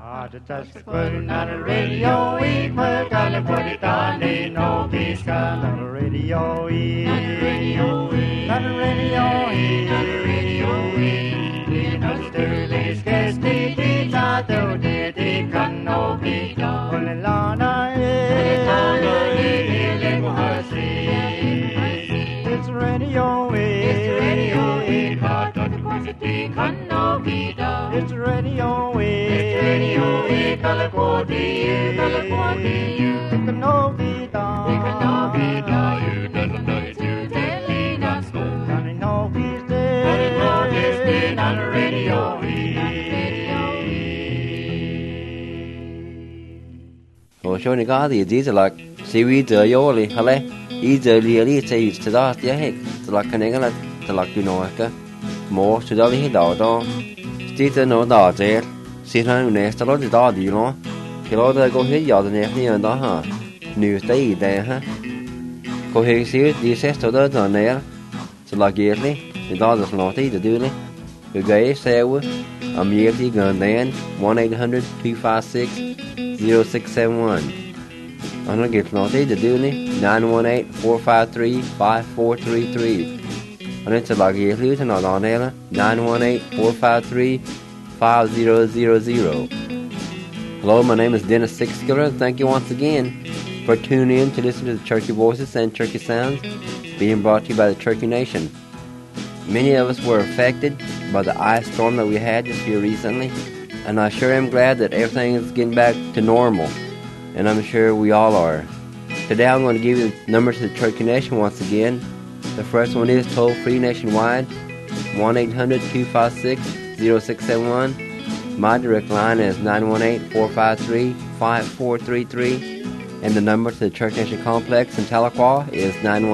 Radio E, Mercalipolitani, no Visca, Radio E, Radio E, Radio E, Radio E, Linus Turlis, Gesti, Tita, Dodi, Cano, Vita, Olelana, it's Radio E, it's Radio E, Cano, Vita, it's Radio E, it's Radio E, California, California, Cano, Vita, you doesn't know it's you, Telly, not school, Johnny, no, he's dead, no, he's dead on the Radio E. Rồi sau này có thì chỉ là siêu giờ vô li, hả lẽ? Ý giờ li sẽ từ đó chứ hết, là cái này là là cái nào cơ, mua từ đó đi đào đó, chỉ từ nó đào chứ, xin hắn này sau đó thì đào đi nó, khi đó tôi có hết giờ thì này như đó hả, nhiều tới đây ha, có hết xíu đi xét sau đó rồi này, là cái này, thì đó là nó tí từ từ này, rồi cái xe quá, nhiều thì gần đây 1-800-256-0671. I'm going to get no day to do ni 918-453-5433. And it's a lucky if you know on there 918-453-5000. Hello, my name is Dennis Sixskiller. Thank you once again for tuning in to listen to the Turkey Voices and Turkey Sounds being brought to you by the Turkey Nation. Many of us were affected by the ice storm that we had just here recently, and I sure am glad that everything is getting back to normal. And I'm sure we all are. Today I'm going to give you the numbers to the Turkey Nation once again. The first one is toll-free nationwide, 1-800-256-0671. My direct line is 918-453-5433. And the number to the Turkey Nation Complex in Tahlequah is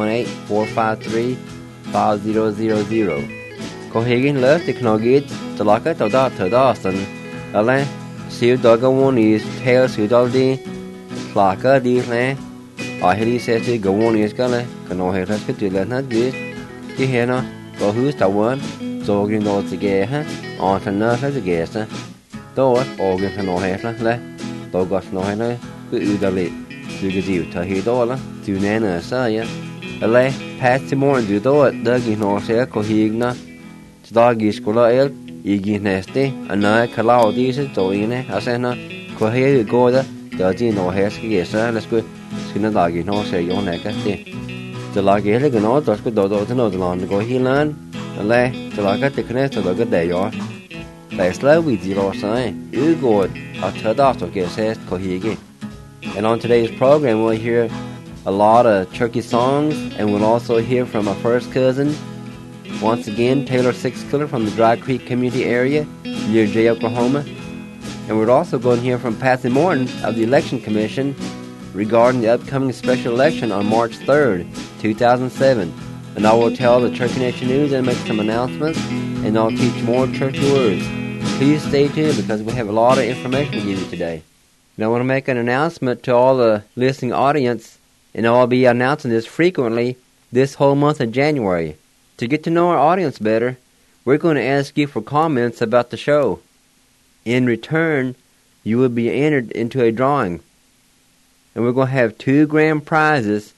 918-453-5000. Có higgin lớp thì nó ghi cho là cái tàu đó sẵn. Ở đây, siêu đó có muốn ý theo siêu đó đi. Là cái đi này, ở đây sẽ chỉ có một ít cái này, cái nó hết cái chuyện lên hết gì, chỉ hết nó có hứa tàu vốn, rồi cái nó sẽ ghé ha, thành nó sẽ ghé sa, tôi cái nó hết là, tôi có nó hết là cứ ưu lệ, cái gì thời hiện đó là, từ nay nữa sao vậy, là Patsy Moore từ đó, đó cái nó sẽ có hiện nó, đó cái school là ý cái này thế, anh nói cái lao đi sẽ rồi này, ở đây nó có hiện cái cô đó. Giờ chỉ nó hết cái gì sao, let's go, xin nó đòi cái nó sẽ giống này cái gì, từ là cái cái nó tôi cái đồ thế nào từ là có hi lan, là từ là cái này từ là cái đề rồi, tại sao vì gì đó sai, yêu god, ở thời đó tôi cái sẽ có hi cái, and on today's program we'll hear a lot of Turkey songs, and we'll also hear from our first cousin, once again Taylor Sixskiller from the Dry Creek community area near Jay, Oklahoma. And we're also going to hear from Patsy Morton of the Election Commission regarding the upcoming special election on March 3rd, 2007. And I will tell the Turkey Nation News and make some announcements, and I'll teach more Turkey words. Please stay tuned because we have a lot of information to give you today. And I want to make an announcement to all the listening audience, and I'll be announcing this frequently this whole month of January. To get to know our audience better, we're going to ask you for comments about the show. In return, you will be entered into a drawing. And we're going to have 2 grand prizes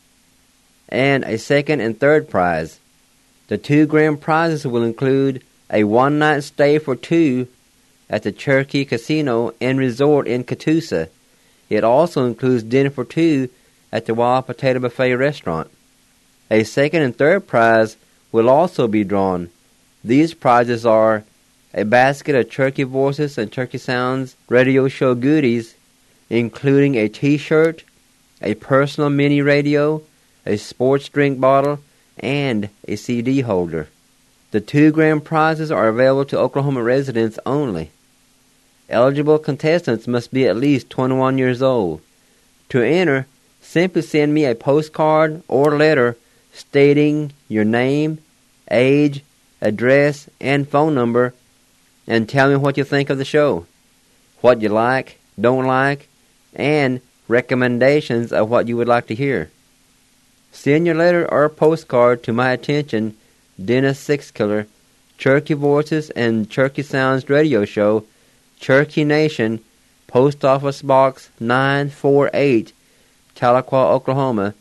and a second and third prize. The 2 grand prizes will include a one-night stay for 2 at the Cherokee Casino and Resort in Catoosa. It also includes dinner for 2 at the Wild Potato Buffet restaurant. A second and third prize will also be drawn. These prizes are a basket of Turkey Voices and Turkey Sounds radio show goodies, including a t-shirt, a personal mini radio, a sports drink bottle, and a CD holder. The 2 grand prizes are available to Oklahoma residents only. Eligible contestants must be at least 21 years old. To enter, simply send me a postcard or letter stating your name, age, address, and phone number, and tell me what you think of the show, what you like, don't like, and recommendations of what you would like to hear. Send your letter or postcard to my attention, Dennis Sixskiller, Cherokee Voices and Turkey Sounds radio show, Cherokee Nation, Post Office Box 948, Tahlequah, Oklahoma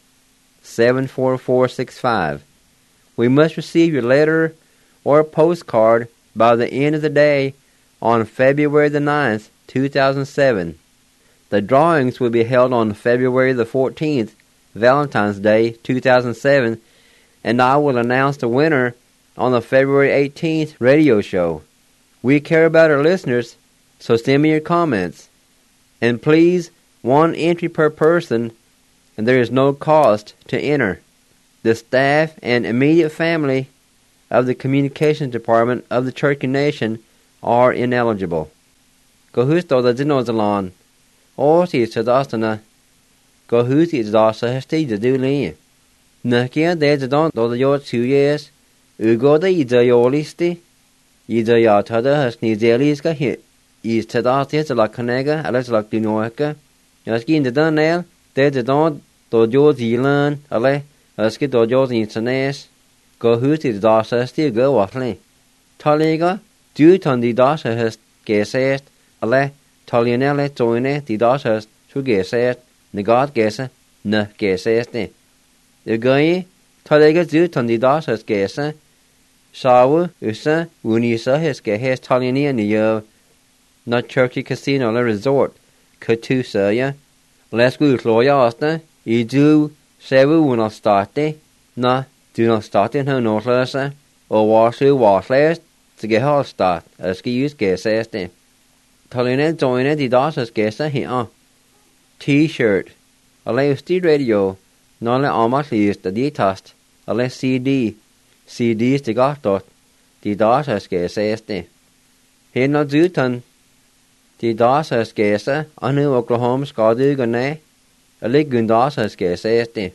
74465. We must receive your letter or postcard by the end of the day on February the 9th, 2007. The drawings will be held on February the 14th, Valentine's Day, 2007, and I will announce the winner on the February 18th radio show. We care about our listeners, so send me your comments. And please, 1 entry per person, and there is no cost to enter. The staff and immediate family of the Communications Department of the Cherokee Nation are ineligible. Go husto da dinozalan. O si sadastana. Go husi dasa hesti da duli. Nakia de don do the yort 2 years. Ugo da ida yolisti. Ida yatada has nizeliska hit. Is tadastia la canega, alas la dinoaka. Yaskin the dunnail, de don do jo zealand, ale, aski do jo insanes. Go husi dasa hesti go waffle. Taliga, du ton di dasa has gesest, ale. Talianelle toine di dashas to geset, negat gesa, na geseste. The guy, Talega zuton di dashas gesa, Shawu, Usa, Wunisa his gehes Taliania niyo, not Cherokee Casino la resort, Katusa ya, les gu floya asta, I do sevu will not starte, na, do not start in her northlessa, or washu washless, to get her start, as ki use geseste. Taline joine di dasas gesa hi T-shirt. Ale usti radio. Nale amat list di tast. Ale CD. CD sti gachtot. Di dasas gesa este. Hi na zutan. Di dasas gesa anu Oklahoma skadu gane. Ale gundasas gesa este.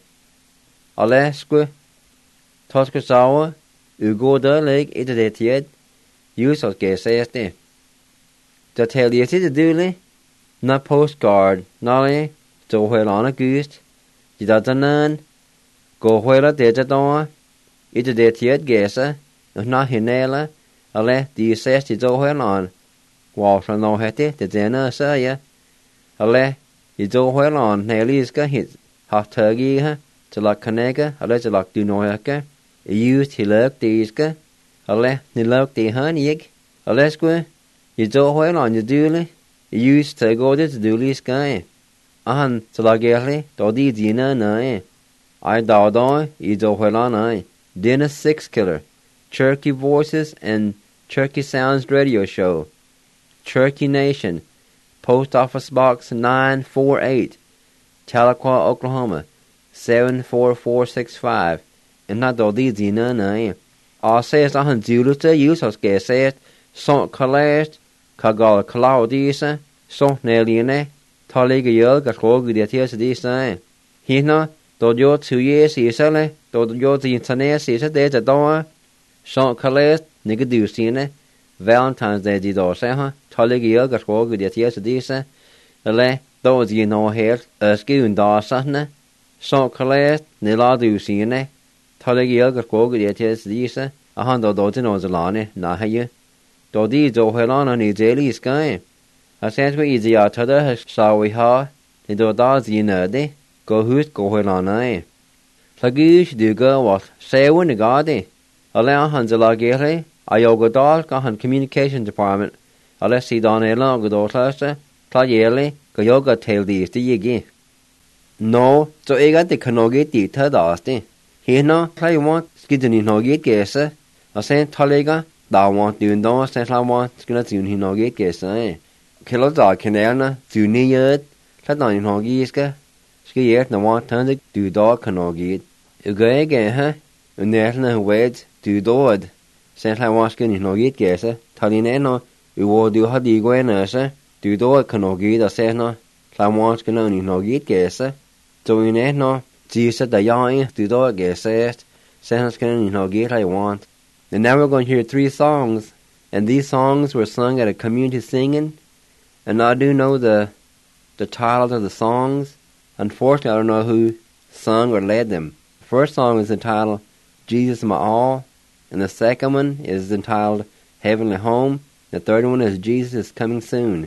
Ale sku. Toskusawa. Ugo da leg ita de tied. Yusas gesa este. The tell you to do na postcard, nolly, so well on a goose, you don't none, go where a dead door, it a dead yet guesser, if not hinela, a let the assess is so well on, wash on no hetty, the dinner say ya, a let you so well on, Nelly's hit, hot turkey, to like canega, a let like do no haka, a used he look these, a let he look the honey, a let's go. You do well on your dooley. You used to go to dooley sky. And to la gerly, do di dina nae. I do, you do well on I. Dinner 6 killer. Cherokee Voices and Cherokee Sounds radio show. Cherokee Nation. Post Office Box 948. Tahlequah, Oklahoma 74465. And not do di dina nae. I says I han dooley to use us get said. Son collast. Kagal Claudisa, so Neliane, Taliga Yelga Klog the Tias Disa. Hina, do your 2 years isale, do your the internet is a day at door. Son Calais, Nigadusine, Valentine's Day di Dorsa, Taliga Yelga Klog the Tias Disa. Ale, those you know here, Erskine Darsana. Son Calais, Niladusine, Taliga Yelga Klog the Tias Disa. A hundred dozen of the lane, Nahaye. Do di do helan on daily sky. I said we easy out other shall we ha, the do does ye nerdy, go hoot go helan I. Plaguish do go what, say when the gardy. Allow Hansela Gary, I yoga dog, on communication department, unless he done a long go cluster, playerly, go yoga tail these to ye. No, so I got the canoggate the third dusty. He no, play want, skidding no get guesser, I sent Taliga. Da want doing those that I want to get in no get guess, eh? Kilo dog canana, do near yet, let on in hogiska. Ski yet no want to do dog cano get. You go again, huh? And there's no wait, do dood. Sent I want skin in no get guess, Talineno, you will do how do you go in, sir? Do dood cano get, I say no. I want skin in no get guess, so in it no. Jesus the young, do dog guess, sent skin in no get I want. And now we're going to hear 3 songs, and these songs were sung at a community singing, and I do know the titles of the songs. Unfortunately, I don't know who sung or led them. The first song is entitled Jesus My All, and the second one is entitled Heavenly Home. The third one is Jesus is Coming Soon.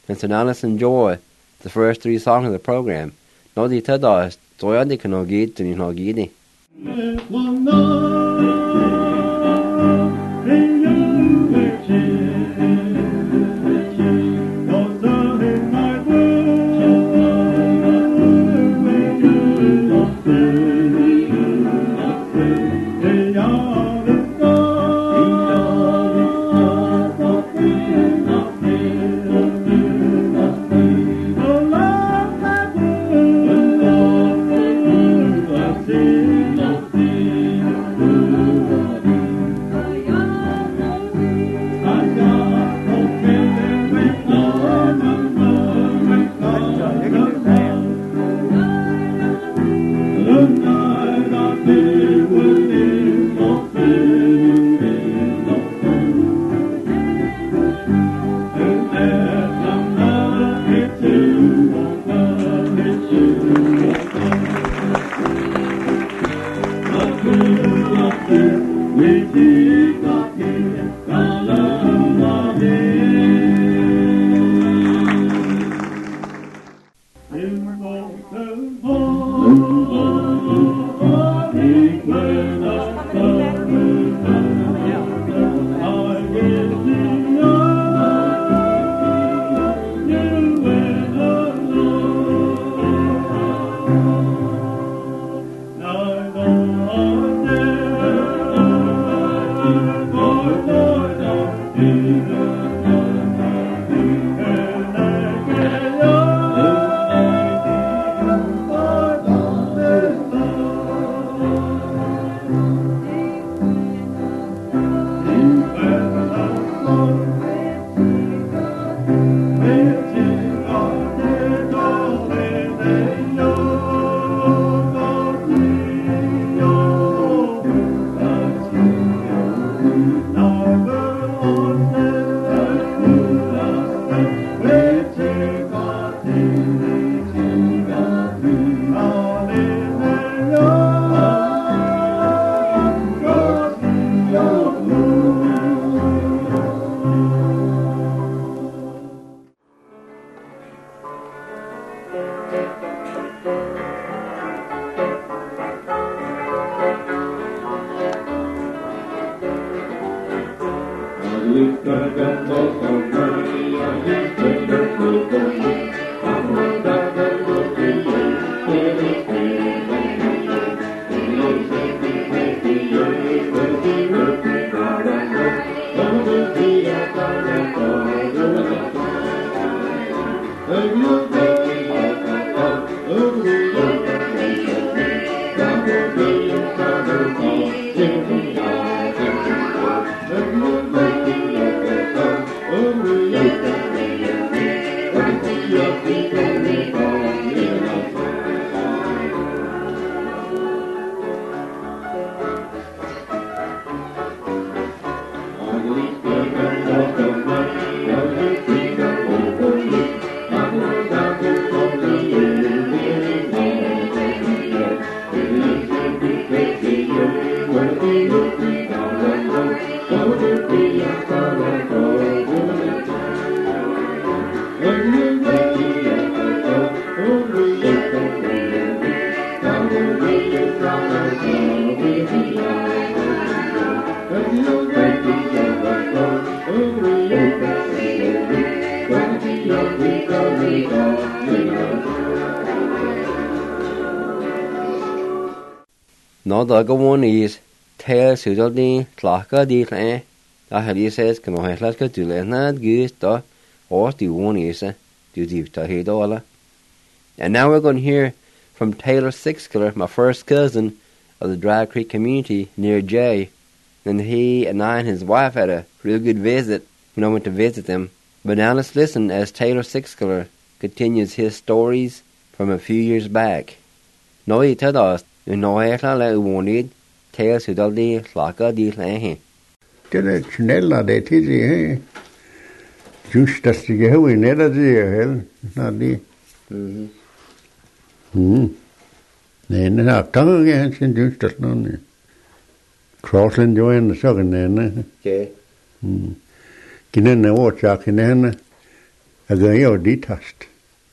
and so now let's enjoy the first three songs of the program. No di tada stoya di kano gid tuni no gidi. No da go one is tail sudal di tlaka di tlan. Da heli says can I let go to let goose da or the one is do deep to head all. And now we're going to hear from Taylor Sixkiller, my first cousin of the Dry Creek community near Jay. And he and I and his wife had a real good visit when I went to visit them. But now let's listen as Taylor Sixkiller continues his stories from a few years back. No he told us no he la wanted Taylor sudal di tlaka di tlan. Det snälla det till det just det stiger hur i nere det när det nej när kan jag sen just det någon Crossland join så kan nej okej kinnen åt jag kinnen Again, you're detached.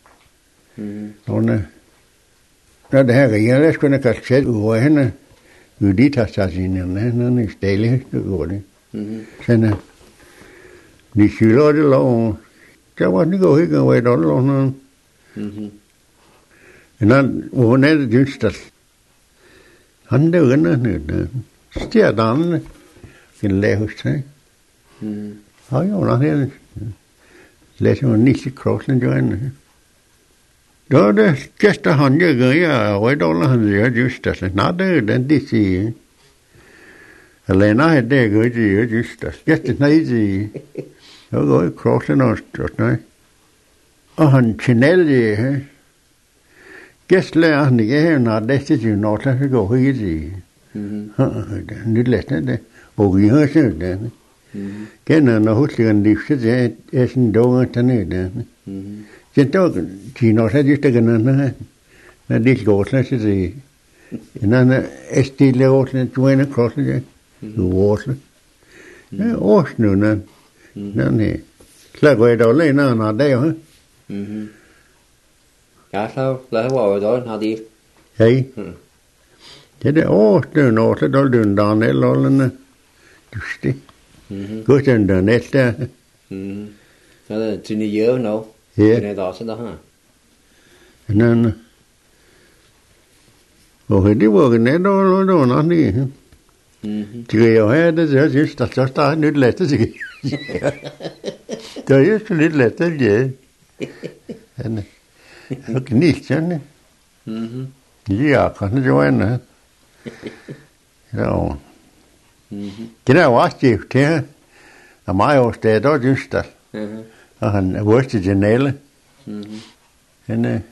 Now, det her regel, jeg skulle have set ud af hende. Vi detached sig ind i hende, i stille, det går det. Sådan, de skylder det lov. Der var den ikke ikke over et år. Men hun er det just, at han der under stjernerne kan lave sig. Og jo, når det læser man ikke kroslen jo end. Da er det gæster han jo gør, og et år han siger just, at nej, det er den de siger. Eller nej, det gør de just, at gæster nej siger. Så går jeg kroslen og nej. Og han kjenner gæstlærer han ikke her, når det er jo noget, der går ikke sige. Nyt læste det, og vi har set det. Kender når huskeren livset, det er sådan dog, der er det. Så dog, de når sig just ikke noget, når det går til at sige. Når er stille årslet, du er en kroslet, du er årslet. Ja, årslet, når så går jeg dog lige når det er jo. Ja, så lad os være der, har de. Hej. Det er årslet, når så dog den der eller just det. Godt den der net der. Så er det til nye nu. Ja. Det er der også der her. Men og det var net eller noget andet. Det er jo her, det er just, at så starter nyt læste sig. Det er jo så lidt læste, ja. Han er gnist, sådan. Ja, kan det jo ende. Ja. Det er jo også det her. Og mig også, det er dog just der. Og han er vores til Janelle. Han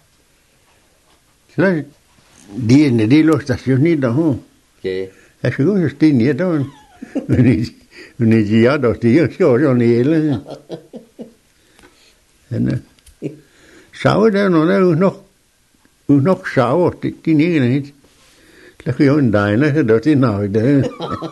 så de lå stationen der. Ja. Jeg skal gå til Stine i dag. Men de er der, de er jo i hele. Han savet der, når der er nok savet, det er ikke lidt. Der kan jo en dejne, så der er det nok det.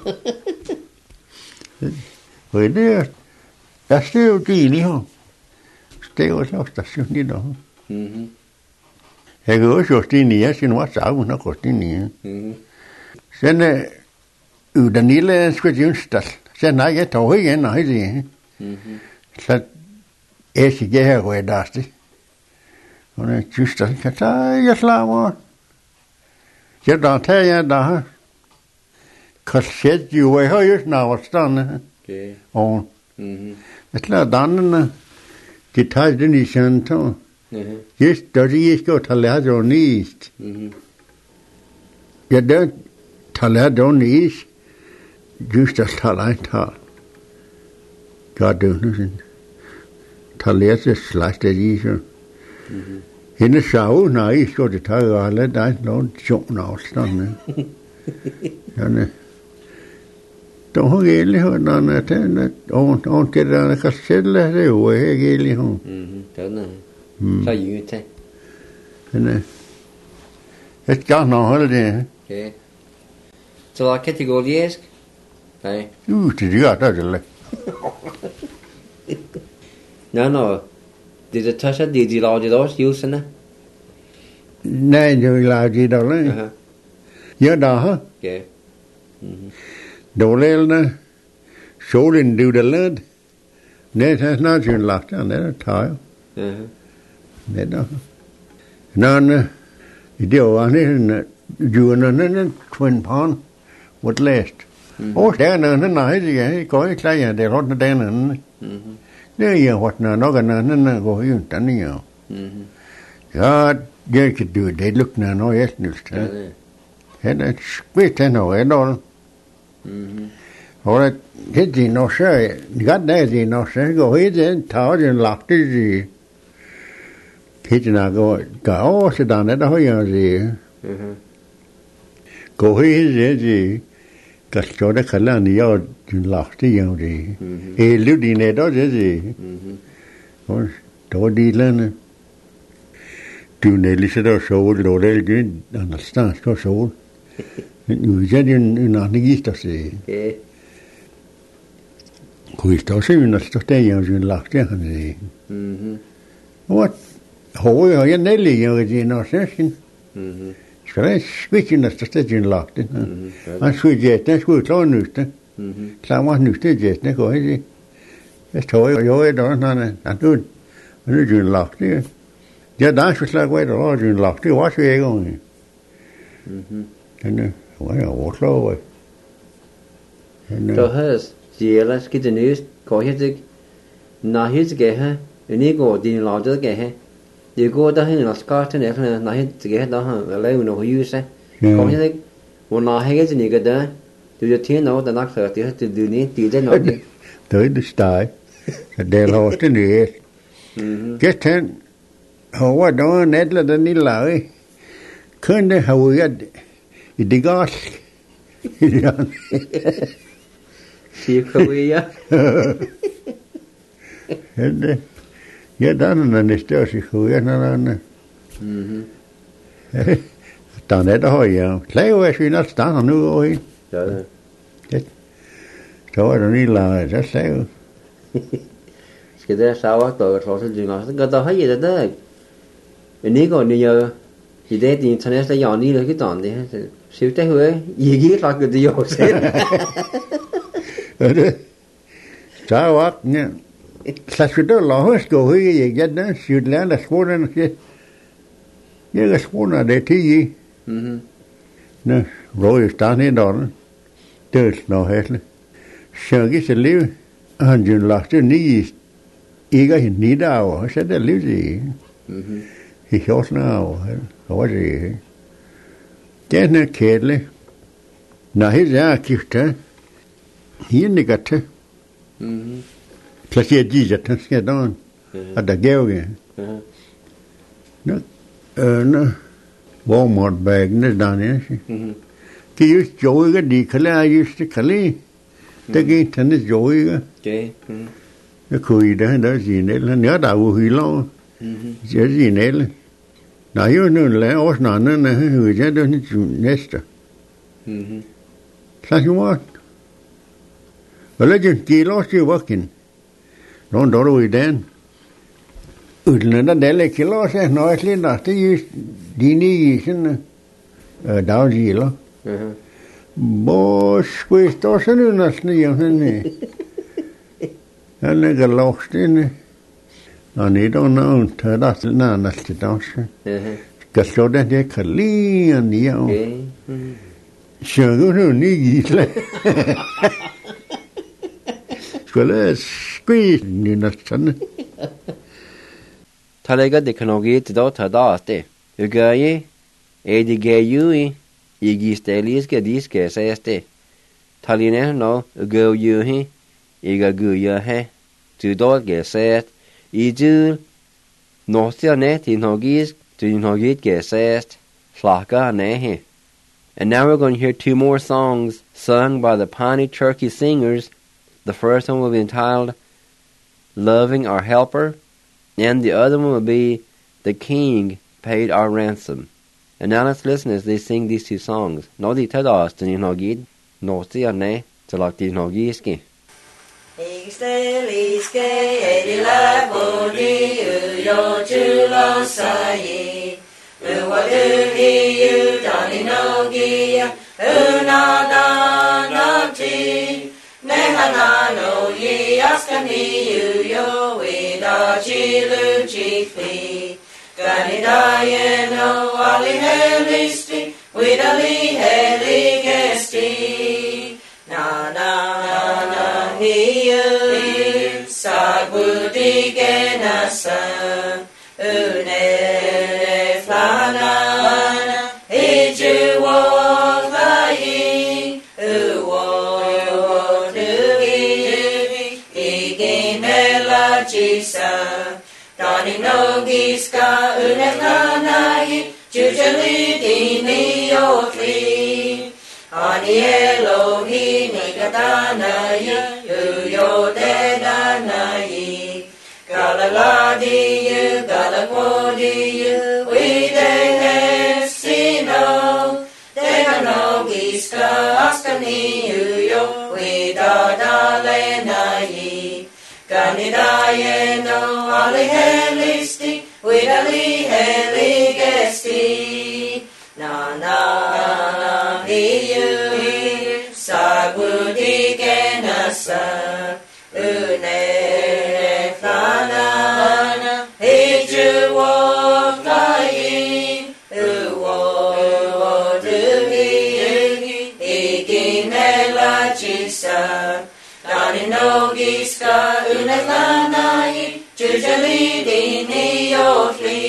Og det er, der står jo det lige her. Det er jo så stationen i dag. Jeg kan også jo Stine i, jeg siger, nu er savet nok også Stine i. Sen den lille skulle just der. Sen nej, jeg tog igen og det. Så jeg siger her hvor der er. Og det just der kan tage jeg slaver. Jeg der tager jeg der. Kasset jo jeg har jo snart stande. Okay. Og det lader dannerne. Det tager den i santo. Just der det skal tage lære jo næst. Ja der taler don is just at taler tar. Gør det nu sådan. Taler så slags det i så. Hende sagde nej, så det tager alle der nogen sjovn afstand. Sådan. Då har jeg lige hørt noget af det, og det der kan sætte det jo ikke lige hun. Sådan er. Så jo til. Men jeg skal nok holde det. Okay. Så der kan det gå læsk? Nej. Det gør det. Nå. Det er tager sig, de laver det også, jusene? Nej, det laver det der. Ja, der har. Ja. Dårligere, solen det der lidt. Nej, det er snart jo lagt, og det er tager. Det der. Nå, det var ikke dyrene, Twin Pond, what last. Og der er nej, det er går ikke klar, det er rundt der anden. Det er jo what nok anden går jo den jo. Ja, jeg kan do det lugter når jeg snust. Han er skvidt han og ændre. Og det er nok så, godt det er nok så, går helt den tager den lagt det. Det er nok går over så der har jeg det. Går helt det. Der står der kalder ni og den lagt det jo det. Løb de ned og det. Og då de lande. Du nælle så der sol og det igen, der står så sol. Nu er det en anden gift at se. Kuista syynästä teidän syyn lahtiahan ei. What? Hoi on ja neljä siinä on sensin. Se on skvitsinnästä teidän lahti. Han skvitjetten skvitloon nystä. Samat nystä jetten kohdisi. Ja toi jo ei ole näin. Nyt syyn lahti. Ja danskusla kuitenkin on syyn lahti. Vasi ei ole. Tänne on jo Oslo. Tohas, siellä skittenyys kohjatik. Nahit gehe, unigo din lauder gehe. Det går der hen og skarten efter nahit gehe der han lave no hyse. Kohjatik, hvor nahit til nikke der. Du jo til noget der nok så det du ni det noget. Det er steg. Det er lort det nye. Gæt han. Hvor der netler den i lave. Kun det har vi i det gas. Siekuja. Ja tänne niistä siekuja nanne. Tänne det hoja. Lägger syna stanna nu oj. Ja. Så er det niillä så säger. Skal det sauer der trods alt dynger. Så der har det der. Men ikke går ni jo. I det internet der jo ni ikke dan det. Syv det hører. I gik nok det jo selv. Så var det. Så skulle du lade os gå i igen, Sydland og skolen. Jeg er skolen det til. Nå, hvor er stand i dag? Det er noget hæsligt. Så gik det liv. Han jo lagde ni ikke i 9 dage, så det liv i. I 14 år, og det. Den er kedelig. Når helt er gifte, hende gatte. Placerer de at han skal der. At der gav jeg. Nå, hvor måtte bagene der. Det er just joiga, de kan lære just det kan lide. Det gik han det joiga. Jeg kunne i det, der er sin el. Han er der uhylder. Jeg er sin el. Nej, jeg er nu lærer også noget andet. Jeg er det næste. Så jeg var. Og lad os give os til vakken. Nogen der er i den. Uden der er ikke lov sig. Nå, jeg slet ikke. Det er dine i sådan dagsgiler. Hvor skulle jeg stå sådan en næsten i henne? Han er ikke låst inde. Og det er noget, der er til en næste dag. Skal så den der kan lide en i år. Så er det en ny gilde. Skulle jeg skvise en næsten. Talega det kan nok ikke da ta da det. Jeg gør jeg. Det gør jeg. I gisteliske diske says det. Taline no go you he. Jeg gør jeg he. Du dog get I do. Nostia net in hogis. Do not get said. Flaka nehe. And now we're going to hear 2 more songs sung by the Pawnee Cherokee Singers. The first one will be entitled Loving Our Helper, and the other one will be The King Paid Our Ransom. And now let's listen as they sing these 2 songs. No di tadas to no gid, no si ane, to like di no giski. Iksteliske edila bodi yo chulo sai. What do you dani no gia? Unada ti. Nehana no ye askani you yo wida chilu chifi. Ganidaye no ali helisti widali heli gesti. Na na na hiu sagudi genasa une flana iju wai uwo nugi iginela chisa dani nogiska une flana jujali dini otli ani Elohi nigadanayi uyo dedanayi galaladiyu galakodiyu widehesino dehanogiska askaniyu yo widadalenayi Danidayeno ali helisti, widali heligesti. Na na na hiu sagudi genasa une flana hiju wofai uwo duhi iginela chisa dani nogiska une flanai jujali ni yofli.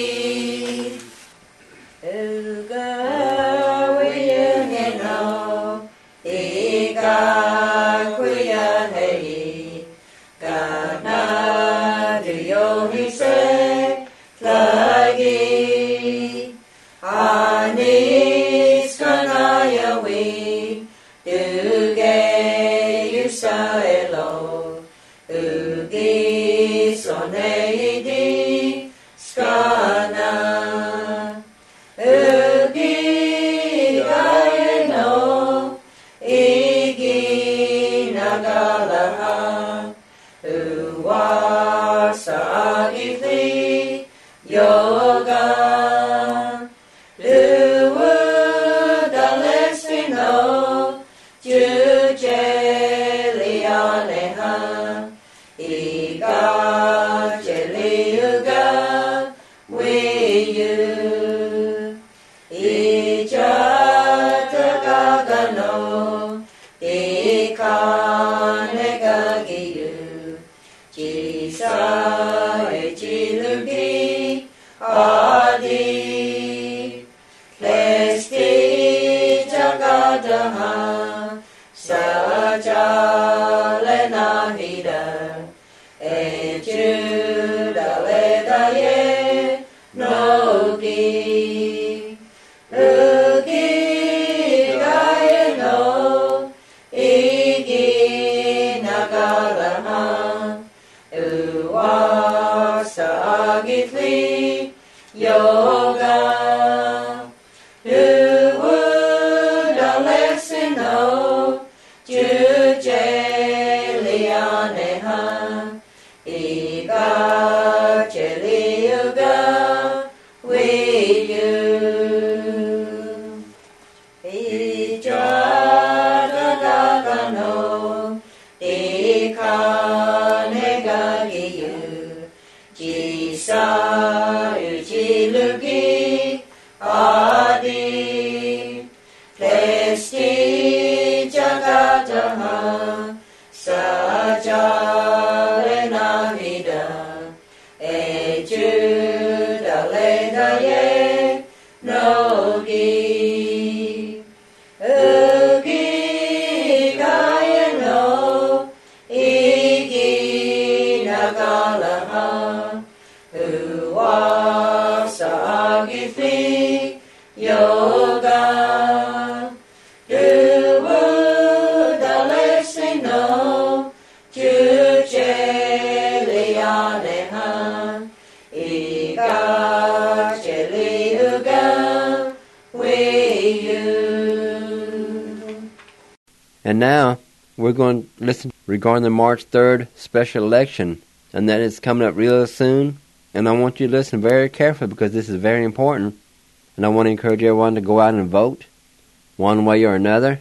And now we're going to listen regarding the March 3rd special election, and that is coming up real soon. And I want you to listen very carefully because this is very important. And I want to encourage everyone to go out and vote one way or another.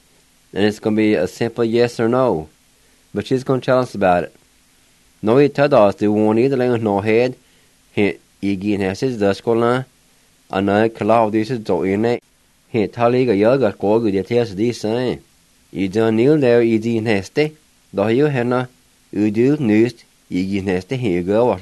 And it's going to be a simple yes or no. But she's going to tell us about it. No, you tell us the one either language no head. He again has his Duscola, and I call this is doing it. He tell you got go good at this saying. You don't kneel there, you didn't hasty. Though you have not, you do news, you didn't hasty, here you go.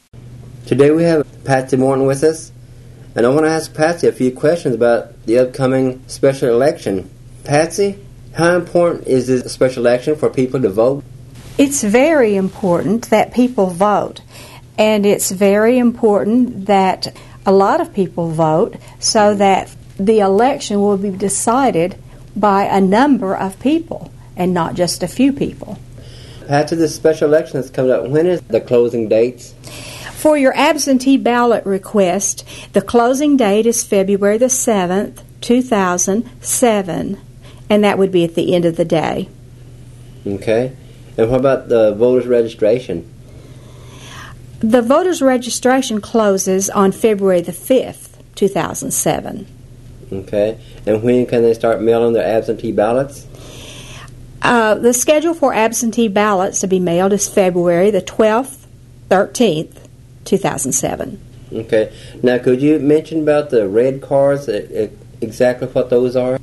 Today we have Patsy Morton with us, and I want to ask Patsy a few questions about the upcoming special election. Patsy, how important is this special election for people to vote? It's very important that people vote, and it's very important that a lot of people vote so that the election will be decided by a number of people and not just a few people. Patsy, this special election that's coming up, when is the closing dates? For your absentee ballot request, the closing date is February the 7th, 2007, and that would be at the end of the day. Okay. And what about the voters' registration? The voters' registration closes on February the 5th, 2007. Okay. And when can they start mailing their absentee ballots? The schedule for absentee ballots to be mailed is February the 12th, 13th, 2007. Okay. Now, could you mention about the red cards, exactly what those are?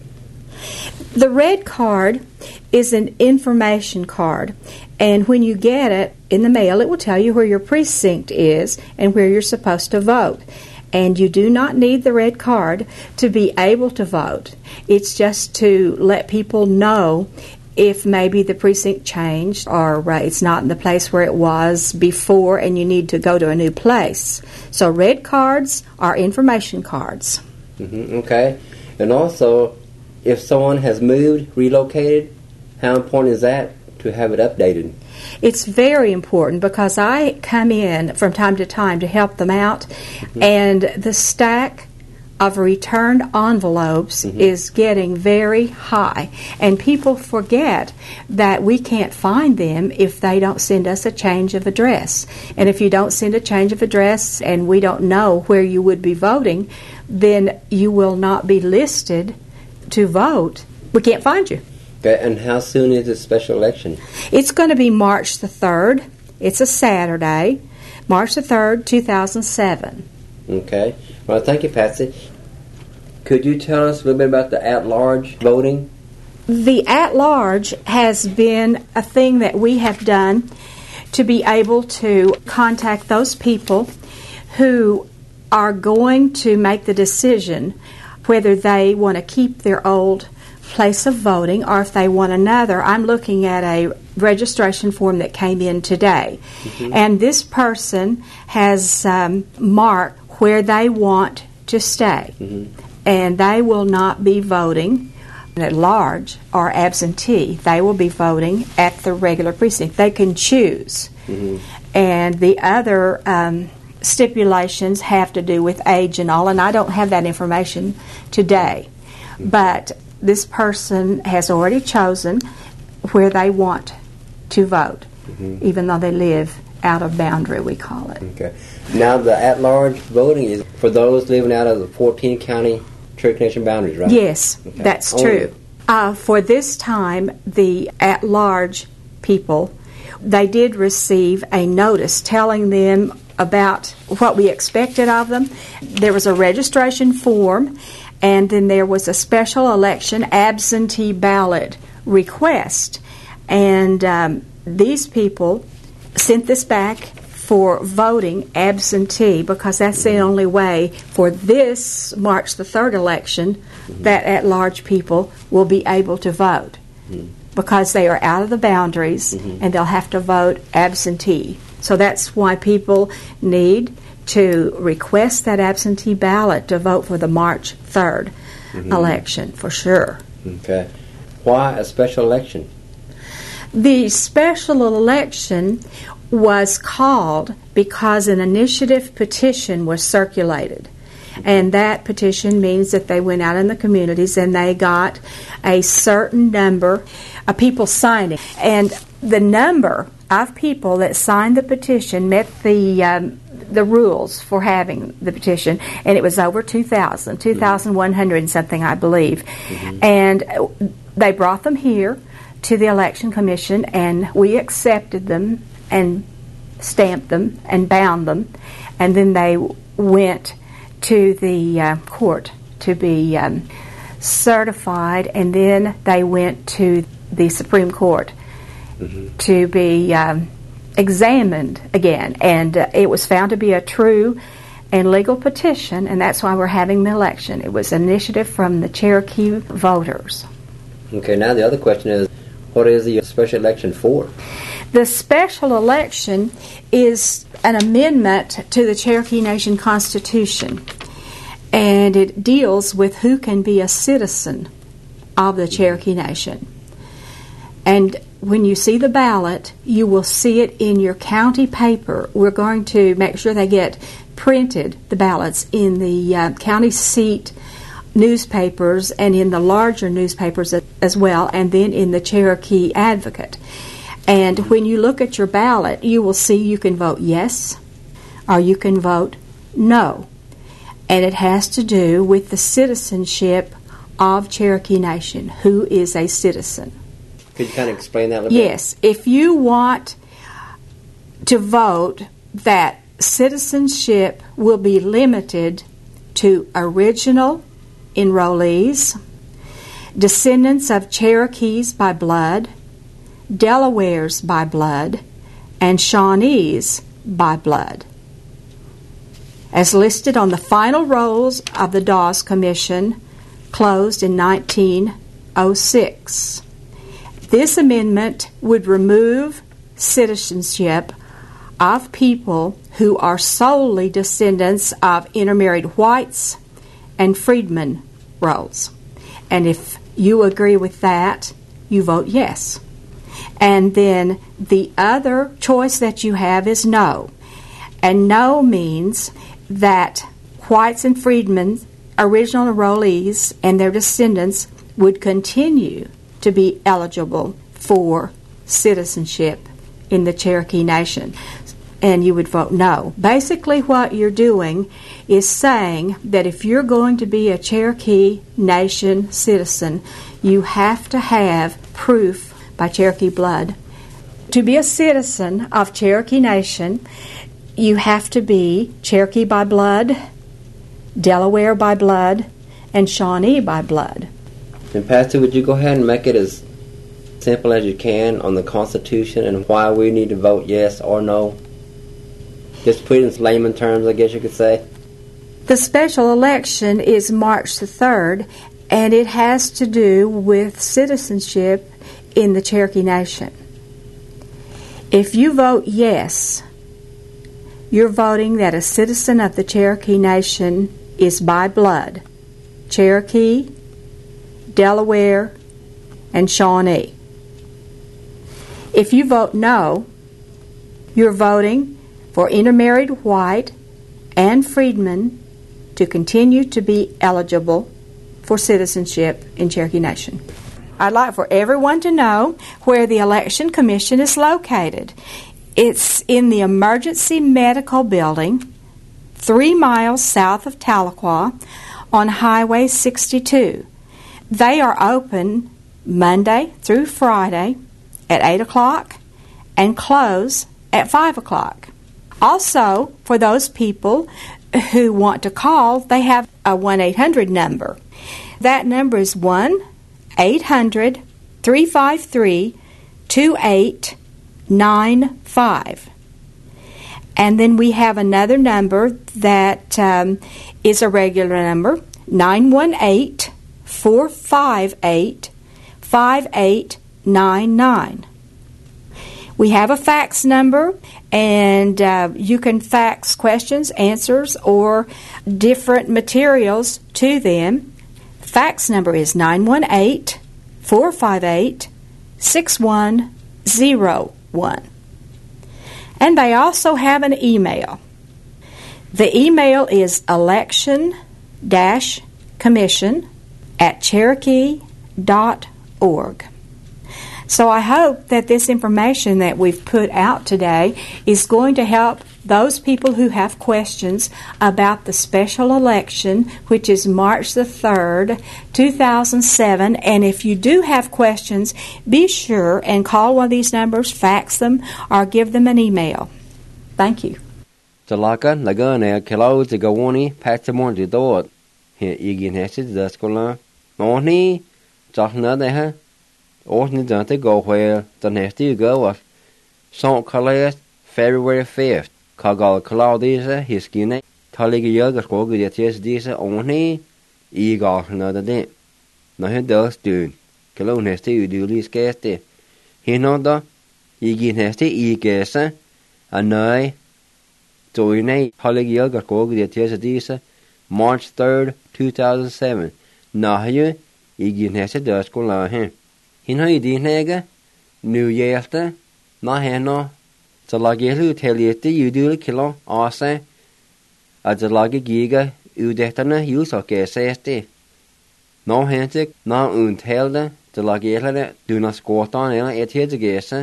The red card is an information card, and when you get it in the mail, it will tell you where your precinct is and where you're supposed to vote. And you do not need the red card to be able to vote. It's just to let people know if maybe the precinct changed or it's not in the place where it was before and you need to go to a new place. So red cards are information cards. Okay. And also, if someone has moved, relocated, how important is that to have it updated? It's very important because I come in from time to time to help them out, and the stack of returned envelopes is getting very high, and people forget that we can't find them if they don't send us a change of address. And if you don't send a change of address and we don't know where you would be voting, then you will not be listed to vote. We can't find you. Okay, and how soon is this special election? It's going to be March the 3rd. It's a Saturday, March the 3rd, 2007. Okay. Well, thank you, Patsy. Could you tell us a little bit about the at-large voting? The at-large has been a thing that we have done to be able to contact those people who are going to make the decision whether they want to keep their old place of voting or if they want another. I'm looking at a registration form that came in today, and this person has marked where they want to stay, and they will not be voting at large or absentee. They will be voting at the regular precinct. They can choose, and the other stipulations have to do with age and all, and I don't have that information today, but this person has already chosen where they want to vote, even though they live out of boundary, we call it. Okay. Now, the at-large voting is for those living out of the 14-county Cherokee Nation boundaries, right? Yes, that's true. For this time, the at-large people, they did receive a notice telling them about what we expected of them. There was a registration form, and then there was a special election absentee ballot request. And these people sent this back for voting absentee because that's the only way for this March the 3rd election that at-large people will be able to vote because they are out of the boundaries and they'll have to vote absentee. So that's why people need to request that absentee ballot to vote for the March 3rd election, for sure. Okay. Why a special election? The special election was called because an initiative petition was circulated. And that petition means that they went out in the communities and they got a certain number of people signing. And the number of people that signed the petition met the rules for having the petition, and it was over 2,100 and something, I believe. And they brought them here to the Election Commission, and we accepted them and stamped them and bound them, and then they went to the court to be certified, and then they went to the Supreme Court to be examined again, and it was found to be a true and legal petition, and that's why we're having the election. It was an initiative from the Cherokee voters. Okay, now the other question is, what is the special election for? The special election is an amendment to the Cherokee Nation Constitution, and it deals with who can be a citizen of the Cherokee Nation. And when you see the ballot, you will see it in your county paper. We're going to make sure they get printed, the ballots, in the county seat newspapers and in the larger newspapers as well, and then in the Cherokee Advocate. And when you look at your ballot, you will see you can vote yes or you can vote no. And it has to do with the citizenship of Cherokee Nation. Who is a citizen? Could you kind of explain that a little bit? Yes. If you want to vote, that citizenship will be limited to original enrollees, descendants of Cherokees by blood, Delawares by blood, and Shawnees by blood, as listed on the final rolls of the Dawes Commission, closed in 1906. This amendment would remove citizenship of people who are solely descendants of intermarried whites and freedmen rolls. And if you agree with that, you vote yes. And then the other choice that you have is no. And no means that whites and freedmen, original enrollees, and their descendants would continue to be eligible for citizenship in the Cherokee Nation. And you would vote no. Basically what you're doing is saying that if you're going to be a Cherokee Nation citizen, you have to have proof by Cherokee blood. To be a citizen of Cherokee Nation, you have to be Cherokee by blood, Delaware by blood, and Shawnee by blood. And Pastor, would you go ahead and make it as simple as you can on the Constitution and why we need to vote yes or no? Just put it in layman terms, I guess you could say. The special election is March the 3rd, and it has to do with citizenship in the Cherokee Nation. If you vote yes, you're voting that a citizen of the Cherokee Nation is by blood, Cherokee, Delaware, and Shawnee. If you vote no, you're voting for intermarried white and freedmen to continue to be eligible for citizenship in Cherokee Nation. I'd like for everyone to know where the Election Commission is located. It's in the Emergency Medical Building, 3 miles south of Tahlequah on Highway 62. They are open Monday through Friday at 8 o'clock and close at 5 o'clock. Also, for those people who want to call, they have a 1-800 number. That number is 1-800-353-2895. And then we have another number that is a regular number, 918-458-5899. We have a fax number, and you can fax questions, answers, or different materials to them. The fax number is 918-458-6101. And they also have an email. The email is election-commission@cherokee.org. So I hope that this information that we've put out today is going to help those people who have questions about the special election, which is March the 3rd, 2007. And if you do have questions, be sure and call one of these numbers, fax them, or give them an email. Thank you. Talaka lagana kilo to go on Pastor Morty Dot. Here again has it the scholar. Only just another. Ordinary done to go where the next year go was St. Colette, February 5th. Kagal Claudia, his skin, Taliga Yoga Squog, the TSD only Eagle another day. No, he does do. Kilo next year, do least guest. He know the Egin has to eat guess a night. So in a Taliga Yoga Squog, the TSD March 3rd, 2007. Now, you Egin has to does go la him. Hino idinega New Year's na heno so lagelu teliete yudul kilo ase a the lagi giga udetana use of seste no hentik na untelde the lagele do not squat on et here to gese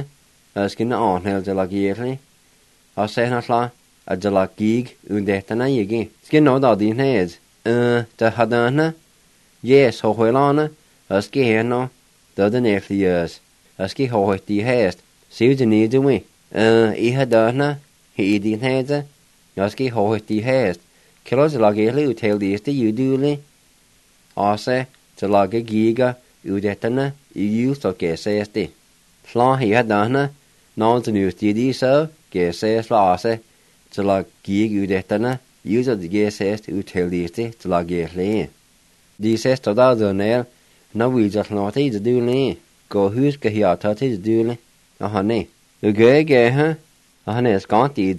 skin on hel de la gierli. A se na sla a de la gig undetana yigi. Skin no da din hez. De hadana. Yes, ho huelana. Ski heno. Da den years. Ski ho di hest. See the need we. I hadana. He din heze. Ski ho di hest. Kilos la gierli utel di este uduli. Ase de la giga udetana. You so que se este. Sla he hadana. Non the news did so. Que se sla ase. De la gig udetana. Use of the GSS utility to la gierli. The sister da zonel, no we just not the dooley. Go who's gahiata to dooley. A honey. The gay gay, a honey is gone the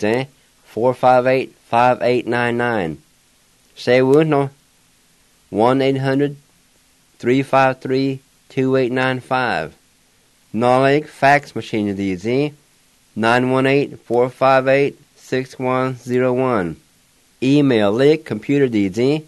458-5899. Say would no 1-800-353-2895. Knowledge fax machine the 918-458-6101. Email link computer DZ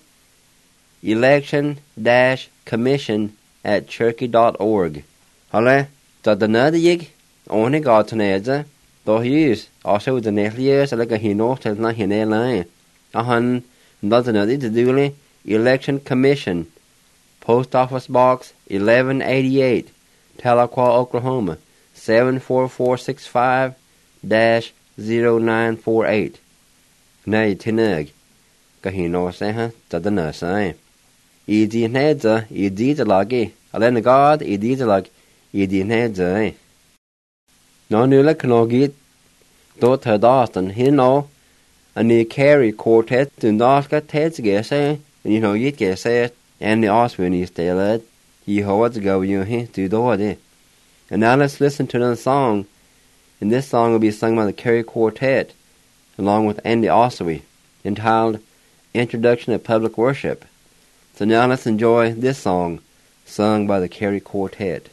election-commission@cherokee.org. Halle, dat de nadig onne gateneze, do hus, also de netliers like a hino tel na hine line. Ahan, dat de nadig de dule Election Commission, Post Office Box 1188, Tahlequah, Oklahoma 74465-0948. Nay tineg. Kahino seha tadana sai. Idi nedza idi de lagi. Alena god idi de lag idi nedza. No nula knogit dot hadastan hino ani carry quartet to naska teds gese you know yit gese and the oswini steled ye hods go you he to do it. And now let's listen to another song. And this song will be sung by the Carey Quartet along with Andy Ossowy, entitled Introduction to Public Worship. So now let's enjoy this song, sung by the Carey Quartet.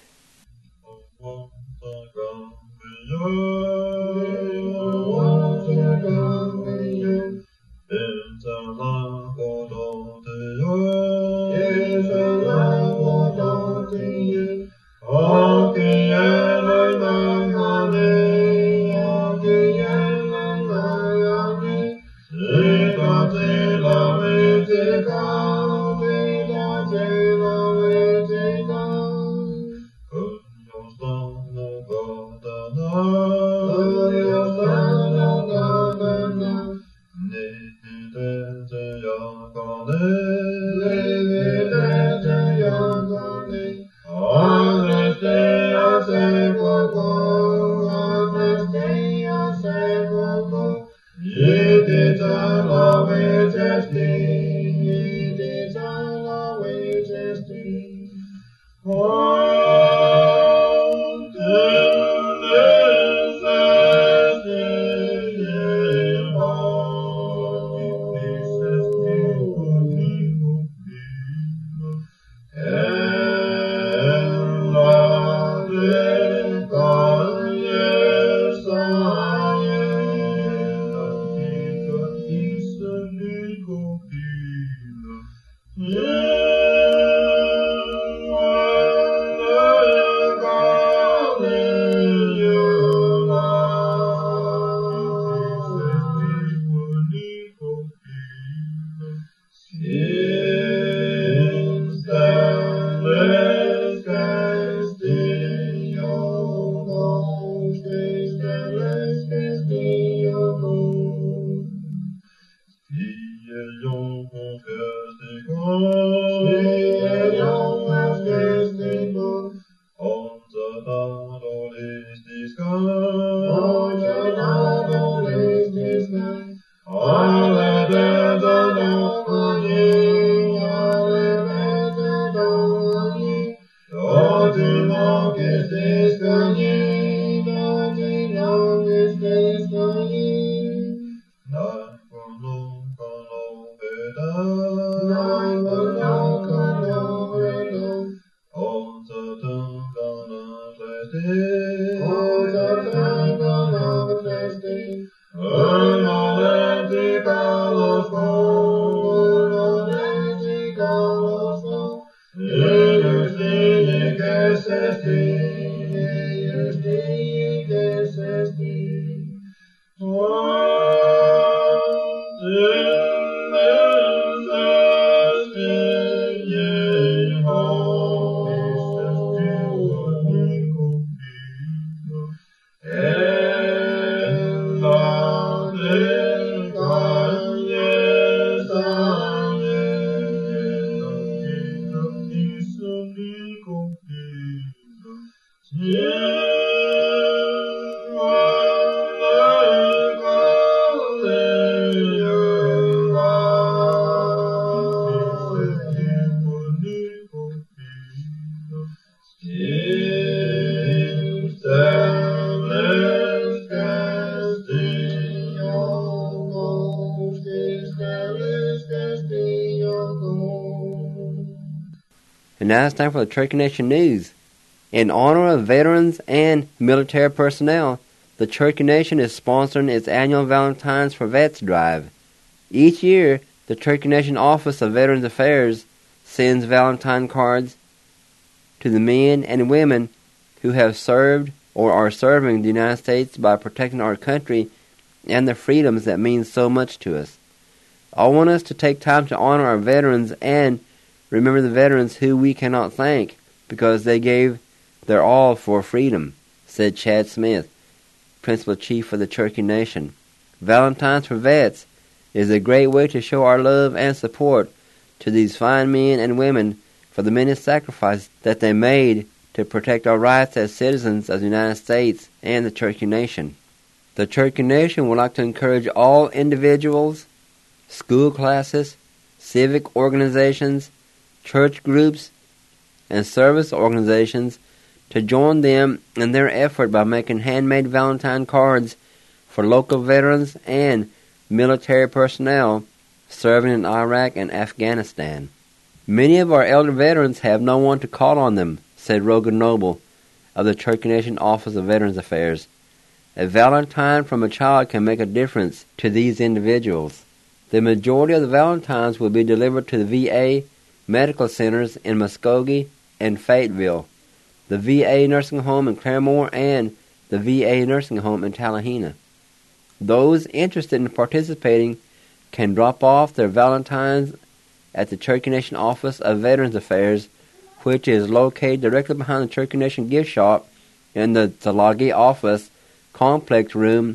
And now it's time for the Cherokee Nation News. In honor of veterans and military personnel, the Cherokee Nation is sponsoring its annual Valentine's for Vets drive. Each year, the Cherokee Nation Office of Veterans Affairs sends Valentine cards to the men and women who have served or are serving the United States by protecting our country and the freedoms that mean so much to us. I want us to take time to honor our veterans and remember the veterans who we cannot thank because they gave their all for freedom, said Chad Smith, Principal Chief for the Cherokee Nation. Valentine's for Vets is a great way to show our love and support to these fine men and women for the many sacrifices that they made to protect our rights as citizens of the United States and the Cherokee Nation. The Cherokee Nation would like to encourage all individuals, school classes, civic organizations, church groups, and service organizations to join them in their effort by making handmade Valentine cards for local veterans and military personnel serving in Iraq and Afghanistan. Many of our elder veterans have no one to call on them, said Rogan Noble of the Cherokee Nation Office of Veterans Affairs. A Valentine from a child can make a difference to these individuals. The majority of the Valentines will be delivered to the VA medical centers in Muskogee and Fayetteville, the VA nursing home in Claremore, and the VA nursing home in Tallahena. Those interested in participating can drop off their Valentines at the Cherokee Nation Office of Veterans Affairs, which is located directly behind the Cherokee Nation gift shop in the Tsalagi Office Complex Room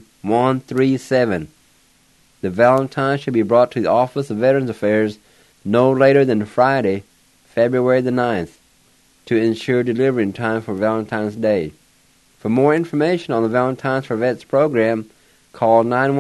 137. The Valentine should be brought to the Office of Veterans Affairs no later than Friday, February the 9th, to ensure delivery in time for Valentine's Day. For more information on the Valentines for Vets program, call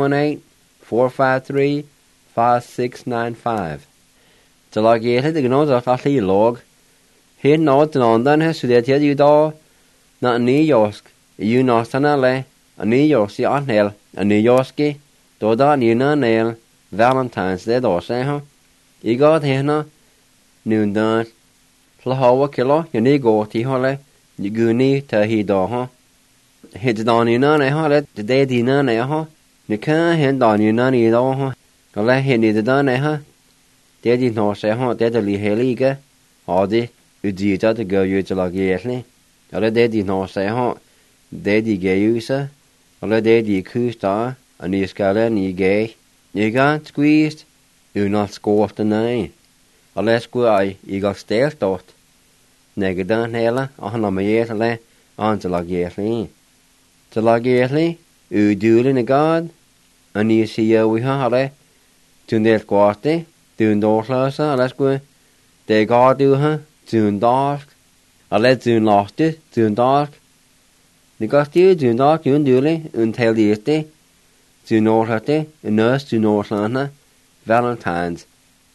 918-453-5695. Tsalagi the Gnoza Fati Log. Here not in London has to that you do not New York, you not Sanale, a New York, see Arnell, a New Yorkie, Doda Nina Nail, Valentine's Day, or say, huh? You got here, noon done. Flahawa kilo, you need go, Tihole, you goony to he do, huh? Hits down you none, let the day dinner, huh? You can't hand on you none, you know, huh? Go let him need the done, huh? Daddy no say, huh? Daddy Heliga, or the Udita to go you to Lagierly. Or let Daddy no say, huh? Daddy gay you, sir. Or let Daddy coo star, and you scala, and you gay. You got squeezed, you not score the nine. Or let's go, you got stale thought. Negadan hela, on a mayetale, on to Lagierly. To Lagierly, you do in a god, and you see you we have to net quarty, doing doors, let's go. They got do her, soon dark. Or let soon lost it, soon dark. The got you, soon dark, you duly, until the day. Soon northate, and nurse to Northlana, Valentine's.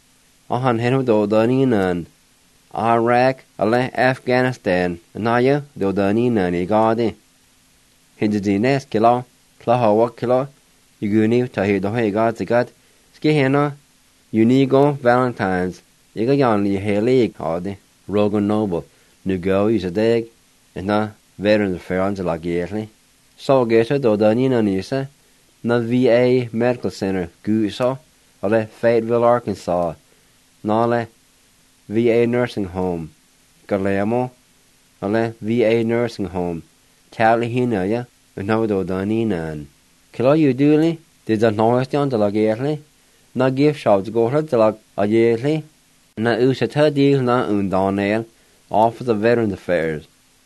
On hen do done none. Iraq, Afghanistan, and Naya, do done none, gaudy. Hidden the nest kilo, Plahawa kilo, you goony to hear the hay gods the gut, skihena, you need go Valentine's, you got yon the hay league, hardy. Rogan Noble, new go use a dig, and na veterans affairs like yearly. So get it, do done none, you say, na VA Medical Center, Gooso, or Fayetteville, Arkansas, na VA Nursing Home, Galemo, or VA Nursing Home, Tallahena, ya, and no do done none. Kilo you doly, did the noise on the Lagierly, na gift shops go to the Lagierly, na usata deal na undonel, Office of Veterans Affairs,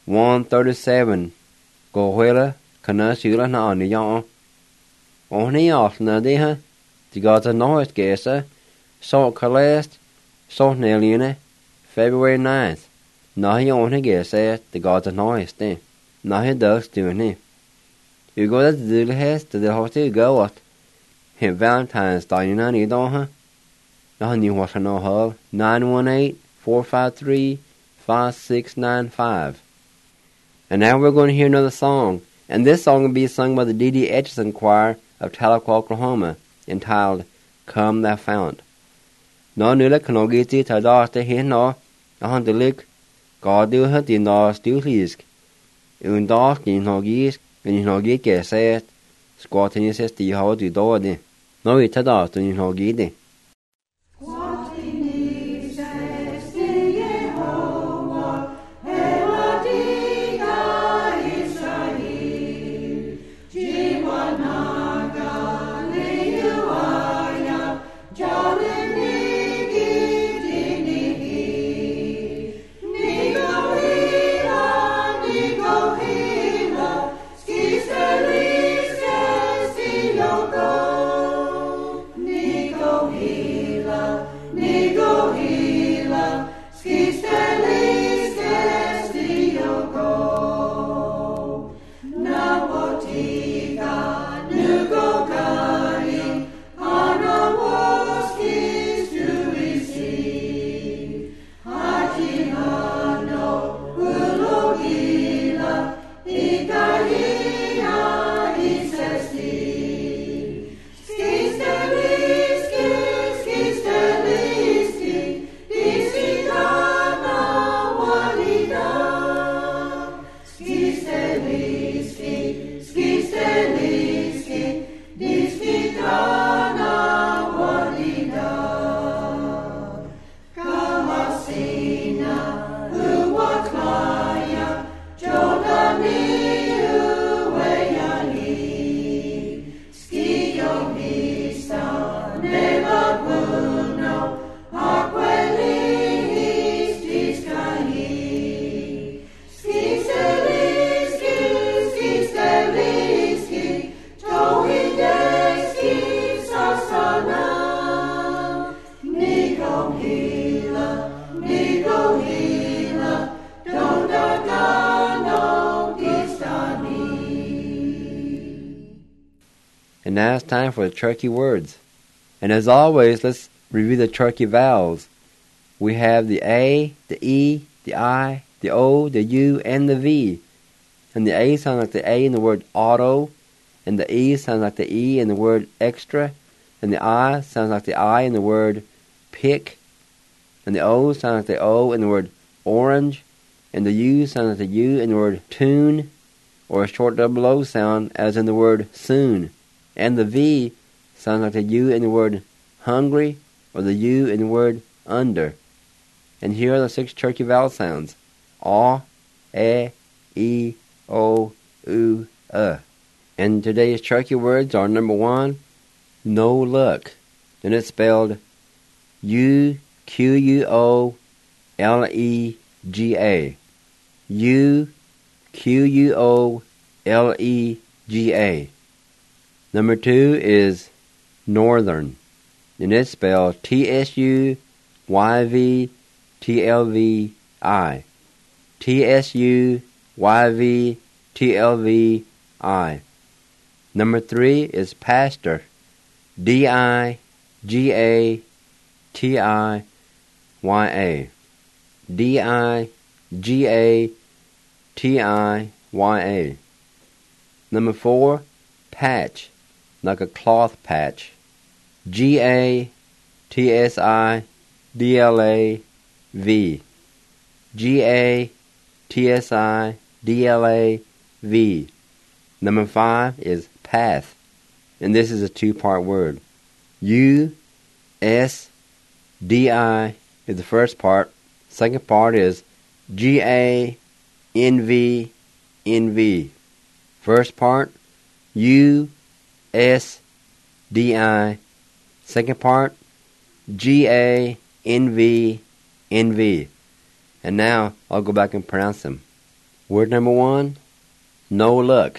137, go where, Canasula na on the yawn. Only off na deha, the gods of noise gesa, so calest, so nearly, February 9th. Na he only gesa, the gods of noise day. Na he does doing it. You go to the house to the hotel go at him Valentine's Day, you know, you don't, huh? I knew what I know, huh? 918-453-5695. And now we're going to hear another song. And this song will be sung by the D.D. Etchison Choir of Tahlequah, Oklahoma, entitled Come Thou Fount. No nula kanogiti tadarte here no, a hunt the lick, Gádútha dí nás dúlísk. Un dách ní nógísk, ní nógí ge sét, squatin is tí hawa dú dódi. No í tadá tú ní nógídi. And now it's time for the Cherokee words. And as always, let's review the Cherokee vowels. We have the A, the E, the I, the O, the U, and the V. And the A sounds like the A in the word auto, and the E sounds like the E in the word extra, and the I sounds like the I in the word pick, and the O sounds like the O in the word orange, and the U sounds like the U in the word tune, or a short double O sound as in the word soon. And the V sounds like the U in the word hungry, or the U in the word under. And here are the 6 Cherokee vowel sounds. A, E, O, U, And today's Cherokee words are number 1, no luck. And it's spelled U-Q-U-O-L-E-G-A. U-Q-U-O-L-E-G-A. Number 2 is northern, and it's spelled T-S-U-Y-V-T-L-V-I. T-S-U-Y-V-T-L-V-I. Number 3 is pastor, D-I-G-A-T-I-Y-A. D-I-G-A-T-I-Y-A. Number 4, patch, like a cloth patch. G-A-T-S-I-D-L-A-V. G-A-T-S-I-D-L-A-V. Number 5 is path, and this is a 2-part word. U-S-D-I is the first part. Second part is G-A-N-V-N-V. First part, U-S-D-I. Second part, G-A-N-V-N-V. And now I'll go back and pronounce them. Word number 1, no luck.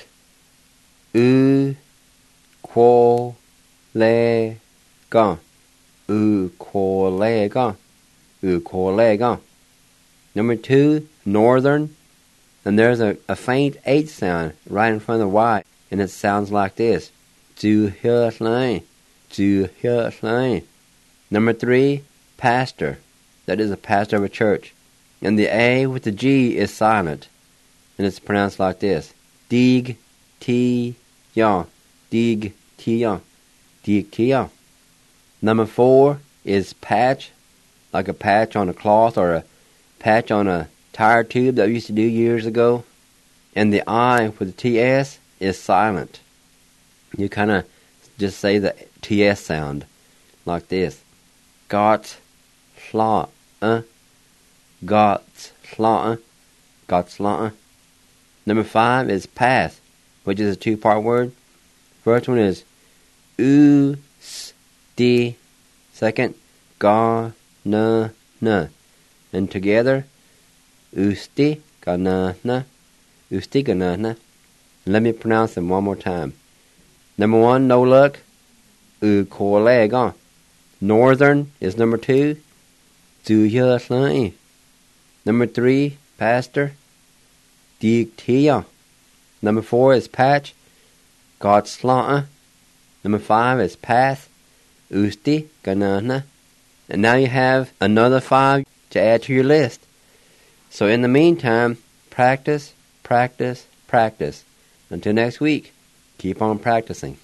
U-Quo-Le-Ga. U-Quo-Le-Ga. U-Quo-Le-Ga. Number 2, northern. And there's a faint H sound right in front of the Y, and it sounds like this. Tu-Hia-Line. Tu-Hia-Line. Number 3, pastor. That is a pastor of a church. And the A with the G is silent, and it's pronounced like this. Dig-Ti-Ya. Dig-Ti-Ya. Dig-Ti-Ya. Number 4 is patch, like a patch on a cloth or a patch on a tire tube that we used to do years ago. And the I with the TS is silent. You kind of just say the TS sound like this. Gott, slå, gott, slå, gott, slå. Number 5 is path, which is a 2-part word. First one is sti. Second, ga, na, na. And together, usti, ga, na, na. Usti, ga, na, na. Let me pronounce them one more time. Number 1, no luck. Kolega. Northern is number 2. Number 3, pastor. Digtia. Number 4 is patch. Godslaa. Number 5 is path. Usti, ganana. And now you have another 5 to add to your list. So in the meantime, practice, practice, practice. Until next week, keep on practicing.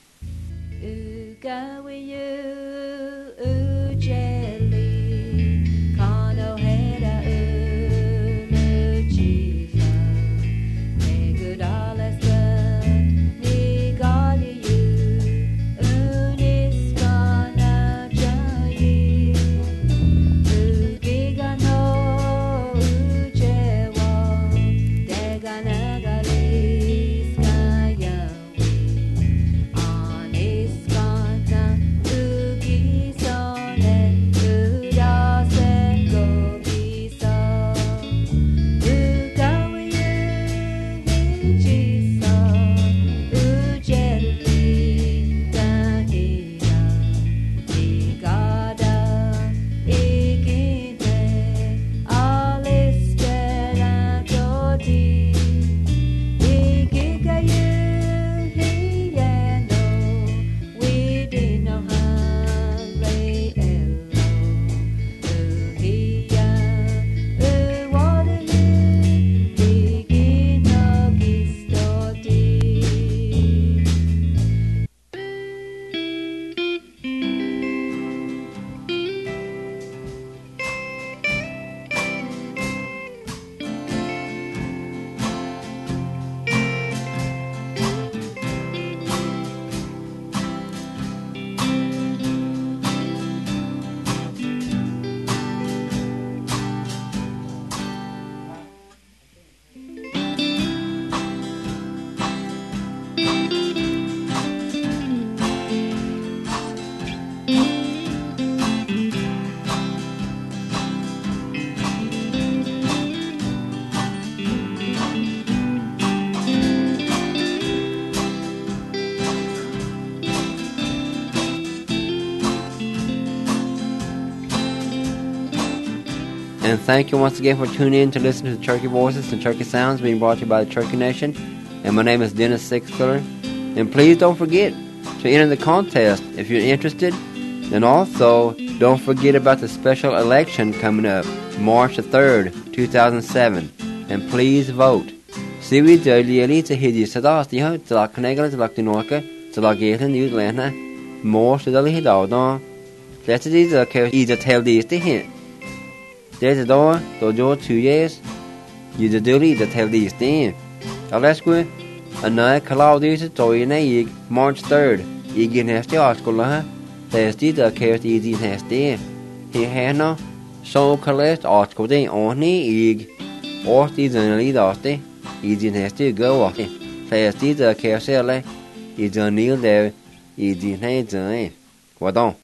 And thank you once again for tuning in to listen to the Cherokee Voices and Cherokee Sounds being brought to you by the Cherokee Nation. And my name is Dennis Sixkiller. And please don't forget to enter the contest if you're interested. And also, don't forget about the special election coming up, March the 3rd, 2007. And please vote. Siwi Dalieli to Hidi Sadastio, to La Canegala, to La Tinoka, to La Galen, New Atlanta, more to the Hidaldo. That's it, either tell these to hit. There's a door, dojo 2 years. You the duty to tell these things. Alasku, another Claudius to March 3rd. Egin has the article, there's the chaos easy has there. He had no so collect article day on the egg. Or these and lead off the easy has to go off it. There's the chaos is a kneel there. Easy has what on.